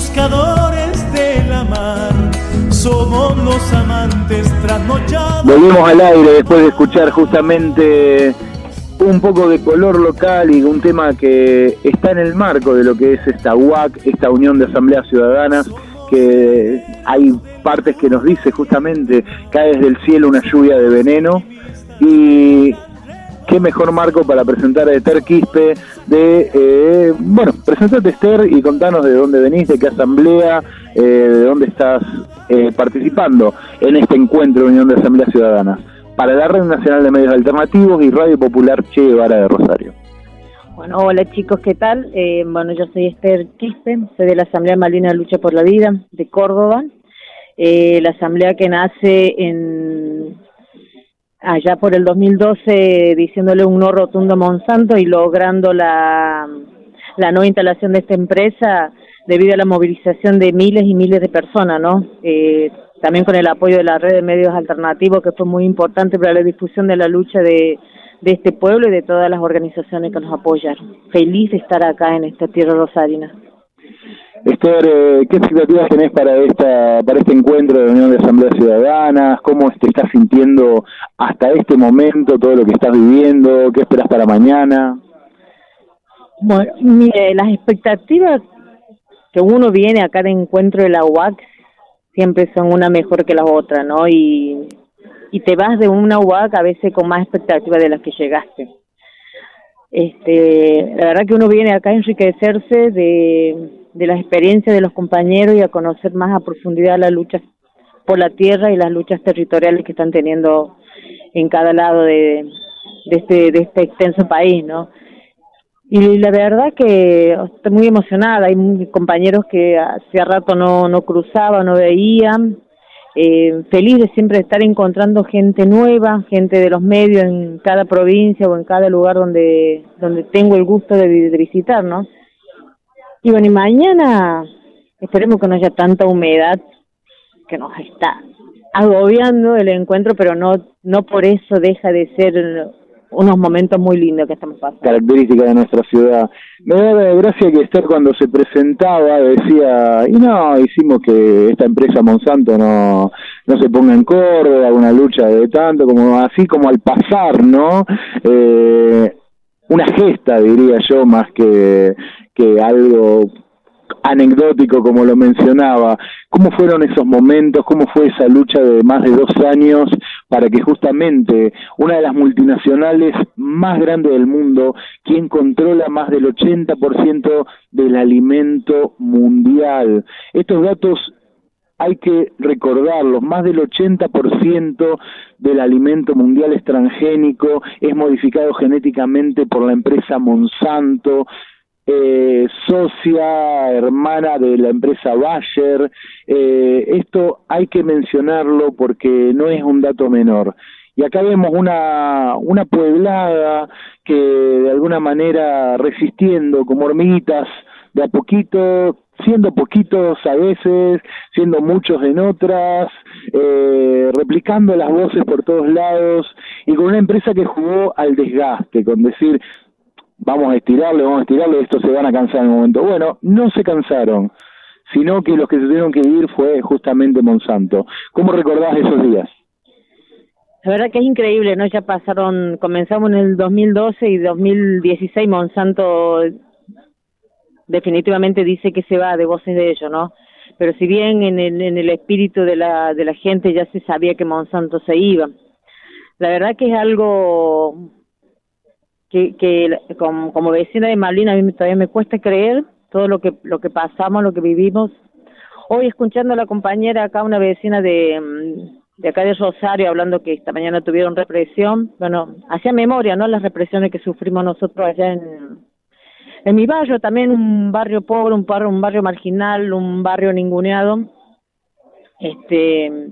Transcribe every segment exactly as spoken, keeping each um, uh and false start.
buscadores de la mar, somos los amantes trasnochados. Volvimos al aire después de escuchar justamente un poco de color local y un tema que está en el marco de lo que es esta U A C, esta Unión de Asambleas Ciudadanas, que hay partes que nos dice justamente cae desde el cielo una lluvia de veneno, y qué mejor marco para presentar a Esther Quispe, de, eh, bueno, presentate Esther y contanos de dónde venís, de qué asamblea, eh, de dónde estás eh, participando en este encuentro de Unión de Asambleas Ciudadanas, para la Red Nacional de Medios Alternativos y Radio Popular Che Guevara de Rosario. Bueno, hola chicos, ¿qué tal? Eh, bueno, yo soy Esther Quispe, soy de la Asamblea Malvina de Lucha por la Vida de Córdoba, eh, la asamblea que nace en allá por el dos mil doce diciéndole un no rotundo a Monsanto y logrando la, la no instalación de esta empresa debido a la movilización de miles y miles de personas, ¿no? Eh, también con el apoyo de la red de medios alternativos, que fue muy importante para la difusión de la lucha de, de este pueblo y de todas las organizaciones que nos apoyaron. Feliz de estar acá en esta tierra rosarina. Esther, eh, ¿qué expectativas tenés para esta para este encuentro de Unión de Asambleas Ciudadanas? ¿Cómo te estás sintiendo hasta este momento, todo lo que estás viviendo? ¿Qué esperas para mañana? Bueno, mire, las expectativas que uno viene a cada encuentro de la U A C siempre son una mejor que la otra, ¿no? Y, y te vas de una U A C a veces con más expectativas de las que llegaste. Este, la verdad que uno viene acá a enriquecerse de, de las experiencias de los compañeros y a conocer más a profundidad la lucha por la tierra y las luchas territoriales que están teniendo en cada lado de, de este de este extenso país, ¿no? Y la verdad que estoy muy emocionada. Hay compañeros que hacía rato no no cruzaban, no veían. Eh, feliz de siempre estar encontrando gente nueva, gente de los medios en cada provincia o en cada lugar donde donde tengo el gusto de, de visitar, ¿no? Y bueno, y mañana esperemos que no haya tanta humedad que nos está agobiando el encuentro, pero no no por eso deja de ser unos momentos muy lindos que estamos pasando. Característica de nuestra ciudad. Me da gracia que Esther, cuando se presentaba, decía, y no, hicimos que esta empresa Monsanto no no se ponga en Córdoba, una lucha de tanto, como así como al pasar, ¿no? Eh, una gesta, diría yo, más que, que algo anecdótico, como lo mencionaba. ¿Cómo fueron esos momentos? ¿Cómo fue esa lucha de más de dos años para que justamente una de las multinacionales más grandes del mundo, quien controla más del ochenta por ciento del alimento mundial? Estos datos hay que recordarlos: más del ochenta por ciento del alimento mundial es transgénico, es modificado genéticamente por la empresa Monsanto, Eh, socia, hermana de la empresa Bayer. Eh, esto hay que mencionarlo porque no es un dato menor. Y acá vemos una, una pueblada que de alguna manera resistiendo como hormiguitas, de a poquito, siendo poquitos a veces, siendo muchos en otras, eh, replicando las voces por todos lados, y con una empresa que jugó al desgaste, con decir, vamos a estirarle, vamos a estirarle, estos se van a cansar en un momento. Bueno, no se cansaron, sino que los que se tuvieron que ir fue justamente Monsanto. ¿Cómo recordás esos días? La verdad que es increíble, ¿no? Ya pasaron, comenzamos en el dos mil doce y dos mil dieciséis Monsanto definitivamente dice que se va, de voces de ellos, ¿no? Pero si bien en el, en el espíritu de la, de la gente ya se sabía que Monsanto se iba, la verdad que es algo que, que como, como vecina de Malvina, a mí todavía me cuesta creer todo lo que lo que pasamos, lo que vivimos. Hoy, escuchando a la compañera acá, una vecina de, de acá de Rosario, hablando que esta mañana tuvieron represión, bueno, hacía memoria, ¿no?, las represiones que sufrimos nosotros allá en, en mi barrio, también un barrio pobre, un barrio, un barrio marginal, un barrio ninguneado, este,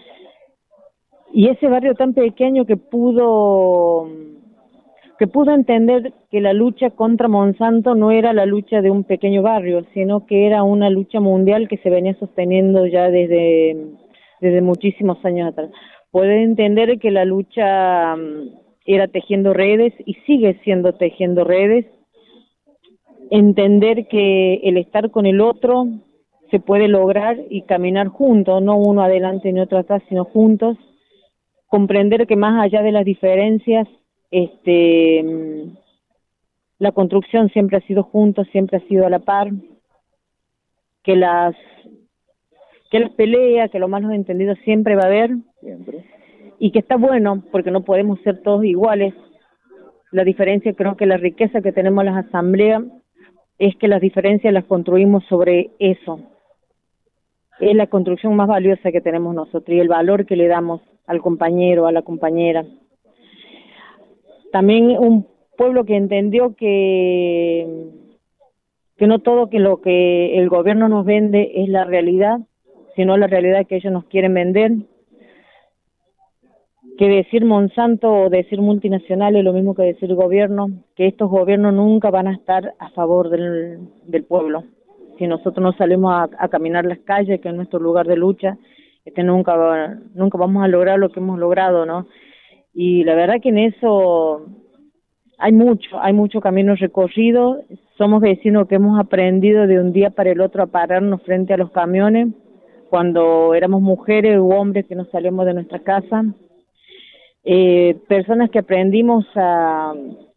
y ese barrio tan pequeño que pudo... que pudo entender que la lucha contra Monsanto no era la lucha de un pequeño barrio, sino que era una lucha mundial que se venía sosteniendo ya desde, desde muchísimos años atrás. Poder entender que la lucha um, era tejiendo redes y sigue siendo tejiendo redes, entender que el estar con el otro se puede lograr y caminar juntos, no uno adelante ni otro atrás, sino juntos, comprender que más allá de las diferencias, este, la construcción siempre ha sido juntos, siempre ha sido a la par, que las que las peleas, que los malos entendidos siempre va a haber, siempre. Y que está bueno, porque no podemos ser todos iguales. La diferencia, creo que la riqueza que tenemos en las asambleas es que las diferencias las construimos sobre eso. Es la construcción más valiosa que tenemos nosotros y el valor que le damos al compañero, a la compañera. También un pueblo que entendió que, que no todo que lo que el gobierno nos vende es la realidad, sino la realidad que ellos nos quieren vender, que decir Monsanto o decir multinacional es lo mismo que decir gobierno, que estos gobiernos nunca van a estar a favor del, del pueblo. Si nosotros no salimos a, a caminar las calles, que es nuestro lugar de lucha, este nunca, nunca vamos a lograr lo que hemos logrado, ¿no? Y la verdad que en eso hay mucho, hay mucho camino recorrido. Somos vecinos que hemos aprendido de un día para el otro a pararnos frente a los camiones, cuando éramos mujeres u hombres que nos salimos de nuestra casa, eh, personas que aprendimos a,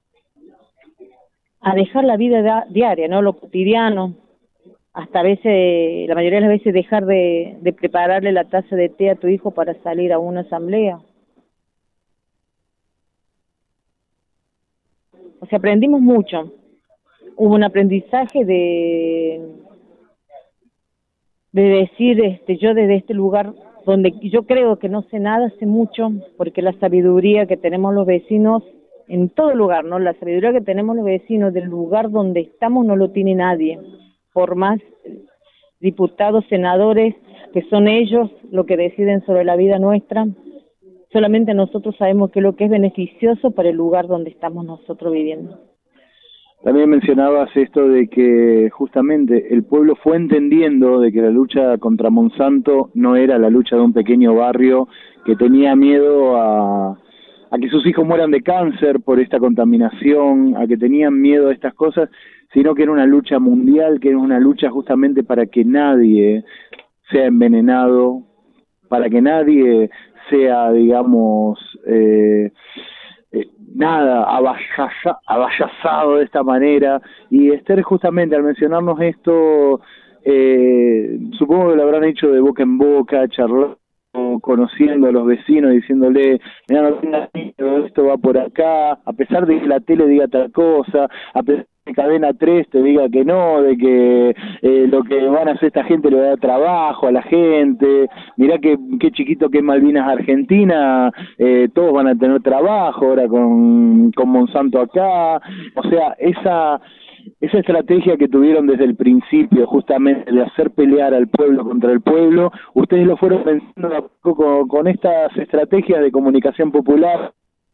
a dejar la vida da, diaria, ¿no? Lo cotidiano, hasta a veces, la mayoría de las veces dejar de, de prepararle la taza de té a tu hijo para salir a una asamblea. O sea, aprendimos mucho. Hubo un aprendizaje de... de decir, este, yo desde este lugar donde yo creo que no sé nada, sé mucho, porque la sabiduría que tenemos los vecinos, en todo lugar, ¿no? La sabiduría que tenemos los vecinos del lugar donde estamos no lo tiene nadie, por más diputados, senadores, que son ellos los que deciden sobre la vida nuestra, solamente nosotros sabemos qué es lo que es beneficioso para el lugar donde estamos nosotros viviendo. También mencionabas esto de que justamente el pueblo fue entendiendo de que la lucha contra Monsanto no era la lucha de un pequeño barrio que tenía miedo a, a que sus hijos mueran de cáncer por esta contaminación, a que tenían miedo a estas cosas, sino que era una lucha mundial, que era una lucha justamente para que nadie sea envenenado, para que nadie sea, digamos, eh, eh, nada, abayaza, abayazado de esta manera. Y Esther, justamente al mencionarnos esto, eh, supongo que lo habrán hecho de boca en boca, charlando, conociendo a los vecinos, diciéndole, mira, no tengas miedo, esto va por acá, a pesar de que la tele diga tal cosa, a pesar de que Cadena tres te diga que no, de que eh, lo que van a hacer esta gente le va a dar trabajo a la gente, mirá que qué chiquito que es Malvinas Argentina, eh, todos van a tener trabajo ahora con, con Monsanto acá. O sea, esa esa estrategia que tuvieron desde el principio, justamente de hacer pelear al pueblo contra el pueblo, ustedes lo fueron pensando con, con estas estrategias de comunicación popular,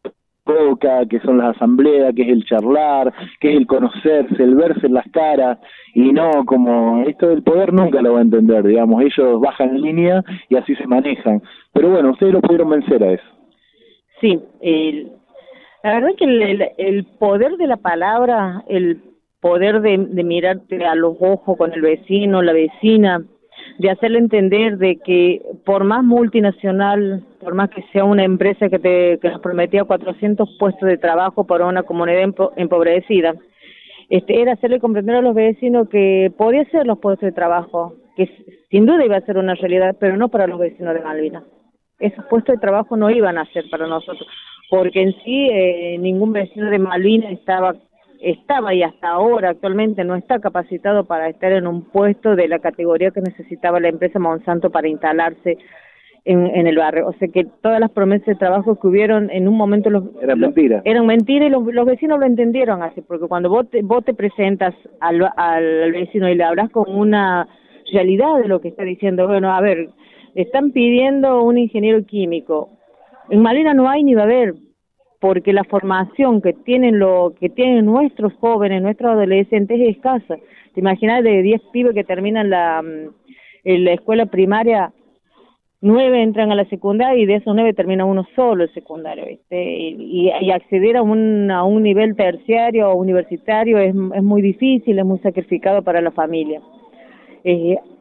que son las asambleas, que es el charlar, que es el conocerse, el verse en las caras, y no como esto del poder nunca lo va a entender, digamos, ellos bajan línea y así se manejan. Pero bueno, ustedes lo pudieron vencer a eso. Sí, el, la verdad es que el, el, el poder de la palabra, el poder de, de mirarte a los ojos con el vecino, la vecina, de hacerle entender de que por más multinacional, por más que sea una empresa que te que nos prometía cuatrocientos puestos de trabajo para una comunidad empo, empobrecida, este era hacerle comprender a los vecinos que podía ser los puestos de trabajo, que sin duda iba a ser una realidad, pero no para los vecinos de Malvinas. Esos puestos de trabajo no iban a ser para nosotros, porque en sí eh, ningún vecino de Malvinas estaba estaba y hasta ahora actualmente no está capacitado para estar en un puesto de la categoría que necesitaba la empresa Monsanto para instalarse en, en el barrio. O sea que todas las promesas de trabajo que hubieron en un momento los, eran mentiras. Eran mentiras y los, los vecinos lo entendieron así, porque cuando vos te, vos te presentas al, al vecino y le hablas con una realidad de lo que está diciendo, bueno, a ver, están pidiendo un ingeniero químico. En Malvinas no hay ni va a haber, porque la formación que tienen lo que tienen nuestros jóvenes, nuestros adolescentes es escasa. Te imaginas de diez pibes que terminan la, en la escuela primaria, nueve entran a la secundaria y de esos nueve termina uno solo el secundario, ¿viste? Y, y acceder a un, a un nivel terciario o universitario es, es muy difícil, es muy sacrificado para la familia. Eh,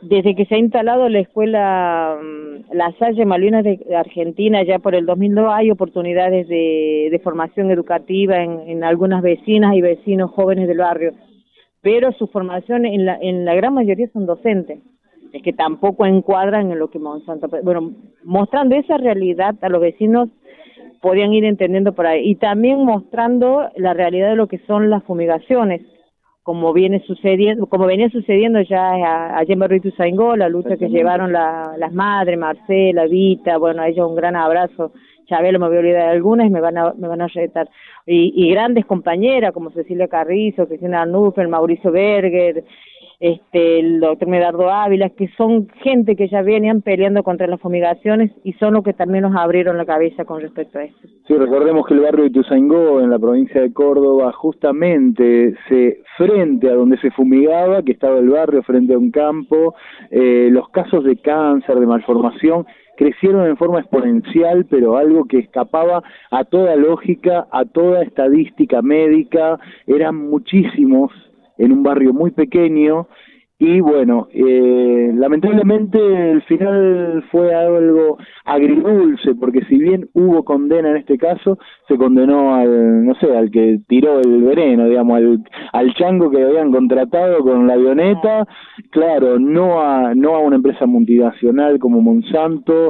desde que se ha instalado la escuela La Salle Malvinas de Argentina, ya por el dos mil dos, hay oportunidades de, de formación educativa en, en algunas vecinas y vecinos jóvenes del barrio, pero su formación en la, en la gran mayoría son docentes, es que tampoco encuadran en lo que Monsanto... Bueno, mostrando esa realidad a los vecinos podían ir entendiendo por ahí, y también mostrando la realidad de lo que son las fumigaciones, como viene sucediendo, como venía sucediendo ya allá en Barrio Ituzaingó, la lucha que llevaron la, las madres, Marcela, Vita, bueno, a ellos un gran abrazo. Chabelo, me voy a olvidar de algunas y me van a, me van a retar. Y, y grandes compañeras como Cecilia Carrizo, Cristina Arnulfo, Mauricio Berger, este, el doctor Medardo Ávila, que son gente que ya venían peleando contra las fumigaciones y son los que también nos abrieron la cabeza con respecto a esto. Sí, recordemos que el barrio de Ituzaingó, en la provincia de Córdoba, justamente se frente a donde se fumigaba, que estaba el barrio frente a un campo, eh, los casos de cáncer, de malformación, crecieron en forma exponencial, pero algo que escapaba a toda lógica, a toda estadística médica, eran muchísimos en un barrio muy pequeño, y bueno, eh, lamentablemente el final fue algo agridulce, porque si bien hubo condena en este caso, se condenó al, no sé, al que tiró el veneno, digamos, al, al chango que habían contratado con la avioneta, claro, no a, no a una empresa multinacional como Monsanto,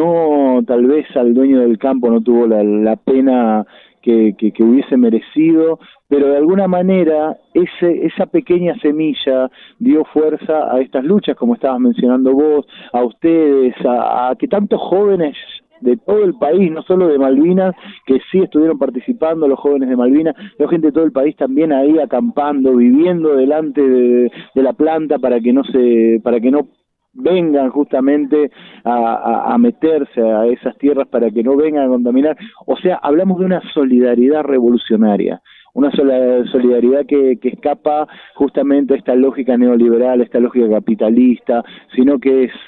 no, tal vez al dueño del campo no tuvo la, la pena que, que, que hubiese merecido, pero de alguna manera ese, esa pequeña semilla dio fuerza a estas luchas, como estabas mencionando vos, a ustedes, a, a que tantos jóvenes de todo el país, no solo de Malvinas, que sí estuvieron participando, los jóvenes de Malvinas, la gente de todo el país también ahí acampando, viviendo delante de, de la planta para que no se, para que no vengan justamente a, a, a meterse a esas tierras, para que no vengan a contaminar. O sea, hablamos de una solidaridad revolucionaria, una solidaridad que, que escapa justamente a esta lógica neoliberal, a esta lógica capitalista, sino que es,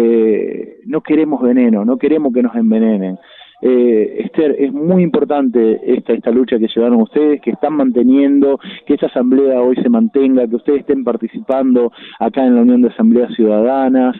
eh, no queremos veneno, no queremos que nos envenenen. Eh, Esther, es muy importante esta, esta lucha que llevaron ustedes, que están manteniendo, que esta asamblea hoy se mantenga, que ustedes estén participando acá en la Unión de Asambleas Ciudadanas.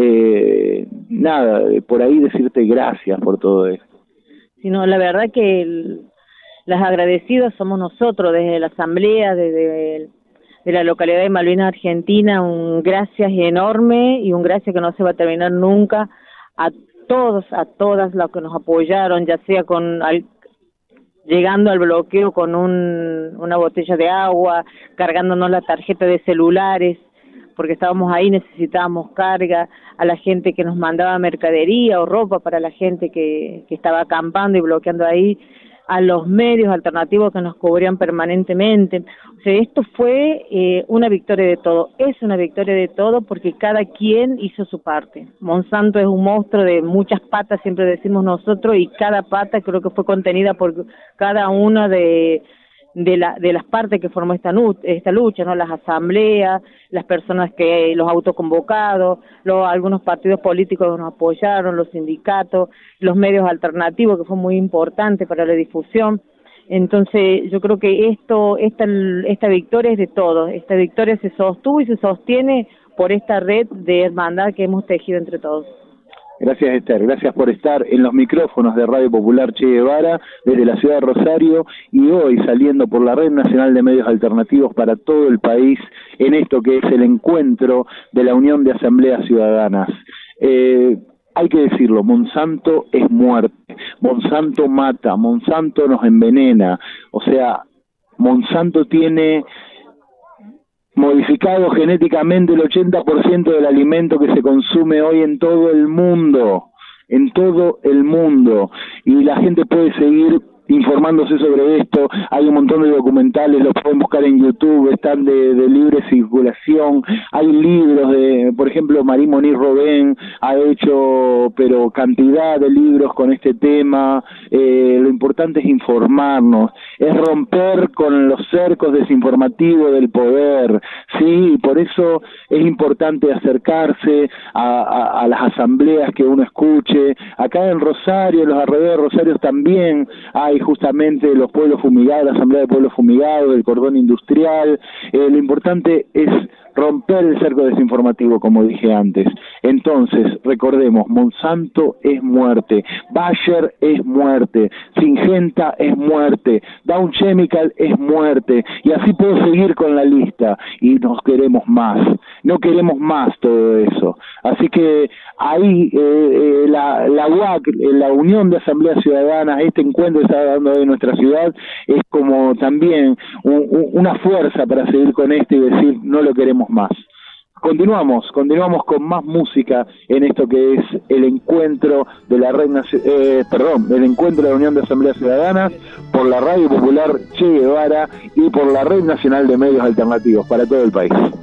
Eh, nada, por ahí decirte gracias por todo esto. Sí, no, la verdad que el, las agradecidas somos nosotros desde la asamblea, desde de la localidad de Malvinas, Argentina. Un gracias enorme y un gracias que no se va a terminar nunca a todos, a todas las que nos apoyaron, ya sea con al, llegando al bloqueo con un, una botella de agua, cargándonos la tarjeta de celulares, porque estábamos ahí, necesitábamos carga, a la gente que nos mandaba mercadería o ropa para la gente que, que estaba acampando y bloqueando ahí, a los medios alternativos que nos cubrían permanentemente. O sea, esto fue eh, una victoria de todo, es una victoria de todo porque cada quien hizo su parte. Monsanto es un monstruo de muchas patas, siempre decimos nosotros, y cada pata creo que fue contenida por cada una de de la de las partes que formó esta esta lucha, ¿no? Las asambleas, las personas que los autoconvocados, los algunos partidos políticos que nos apoyaron, los sindicatos, los medios alternativos, que fue muy importante para la difusión. Entonces, yo creo que esto esta esta victoria es de todos. Esta victoria se sostuvo y se sostiene por esta red de hermandad que hemos tejido entre todos. Gracias, Esther, gracias por estar en los micrófonos de Radio Popular Che Guevara desde la ciudad de Rosario, y hoy saliendo por la Red Nacional de Medios Alternativos para todo el país en esto que es el encuentro de la Unión de Asambleas Ciudadanas. Eh, hay que decirlo, Monsanto es muerte, Monsanto mata, Monsanto nos envenena, o sea, Monsanto tiene modificado genéticamente el ochenta por ciento del alimento que se consume hoy en todo el mundo, en todo el mundo, y la gente puede seguir informándose sobre esto. Hay un montón de documentales, los pueden buscar en YouTube, están de, de libre circulación. Hay libros de, por ejemplo, Marie Moniz Robén ha hecho, pero cantidad de libros con este tema. Eh, lo importante es informarnos, es romper con los cercos desinformativos del poder, sí, por eso es importante acercarse a, a, a las asambleas que uno escuche. Acá en Rosario, en los alrededores de Rosario también hay justamente los pueblos fumigados, la Asamblea de Pueblos Fumigados, el Cordón Industrial. Eh, lo importante es romper el cerco desinformativo, como dije antes. Entonces, recordemos, Monsanto es muerte, Bayer es muerte, Syngenta es muerte, Dow Chemical es muerte, y así puedo seguir con la lista, y nos queremos más, no queremos más todo eso. Así que ahí eh, eh, la, la U A C, la Unión de Asambleas Ciudadanas, este encuentro que está dando hoy en nuestra ciudad, es como también un, un, una fuerza para seguir con esto y decir, no lo queremos más. Continuamos, continuamos con más música en esto que es el encuentro de la red, eh, perdón, el encuentro de la Unión de Asambleas Ciudadanas por la Radio Popular Che Guevara y por la Red Nacional de Medios Alternativos para todo el país.